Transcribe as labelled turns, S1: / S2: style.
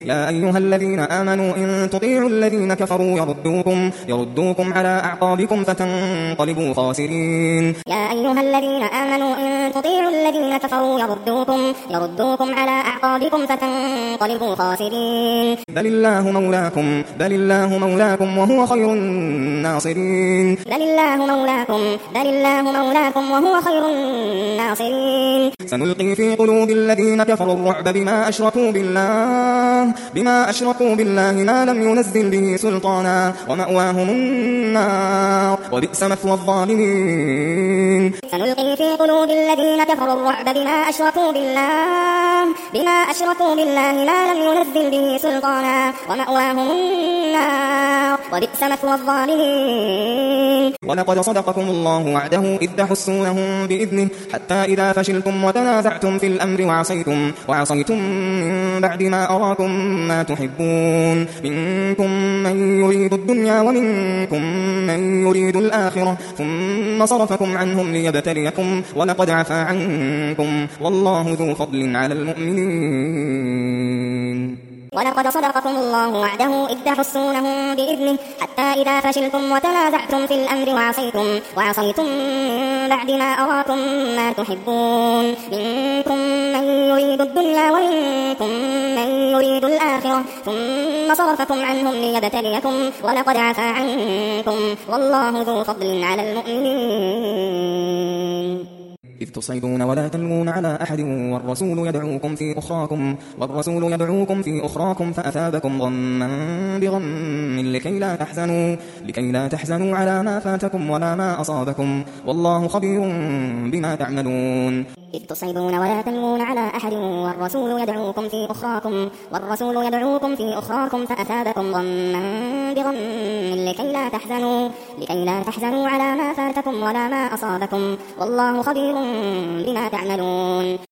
S1: يا أيها الذين آمنوا إن تطيعوا الذين كفروا يردوكم على أعقابكم فتنقلبوا خاسرين.
S2: يا أيها الذين آمنوا إن تطيعوا الذين كفروا يردوكم على أعقابكم فتنقلبوا خاسرين.
S1: بل الله مولاكم وهو خير الناصرين. سنلقي في قلوب الذين كفروا الرعب بما أشركوا بالله ما لم ينزل به سلطانا ومأواهم النار وبئس مثوى الظالمين.
S2: سنلقي في قلوب الذين كفروا الرعب بما أشركوا بالله ما لم ينزل به سلطانا ومأواهم النار وبئس مثوى الظالمين.
S1: ولقد صدقكم الله وعده إذ تحسونهم بإذنه حتى إذا فشلتم وتنازعتم في الأمر وعصيتم من بعد ما أراكم ما تحبون منكم من يريد الدنيا ومنكم من يريد الآخرة ثم صرفكم عنهم ليبتليكم ولقد عفا عنكم والله ذو فضل على المؤمنين.
S2: ولقد صدقكم الله وعده إذ تحسونهم بإذنه حتى إذا فشلتم وتنازعتم في الأمر وعصيتم من بعد ما أراكم ما تحبون منكم من يريد الدنيا ومنكم من يريد الآخرة ثم صرفكم عنهم ليبتليكم ولقد عفا عنكم والله ذو فضل على المؤمنين.
S1: إذ تصعدون ولا تلوون على أحد والرسول يدعوكم في أخراكم فأثابكم غما بغم لكي لا تحزنوا على ما فاتكم ولا ما أصابكم والله خبير بما تعملون.
S2: إذ تصعدون ولا تلوون على أحد والرسول يدعوكم في أخراكم فأثابكم غما بغم لكي لا تحزنوا على ما فاتكم ولا ما أصابكم والله خبير بما تعملون.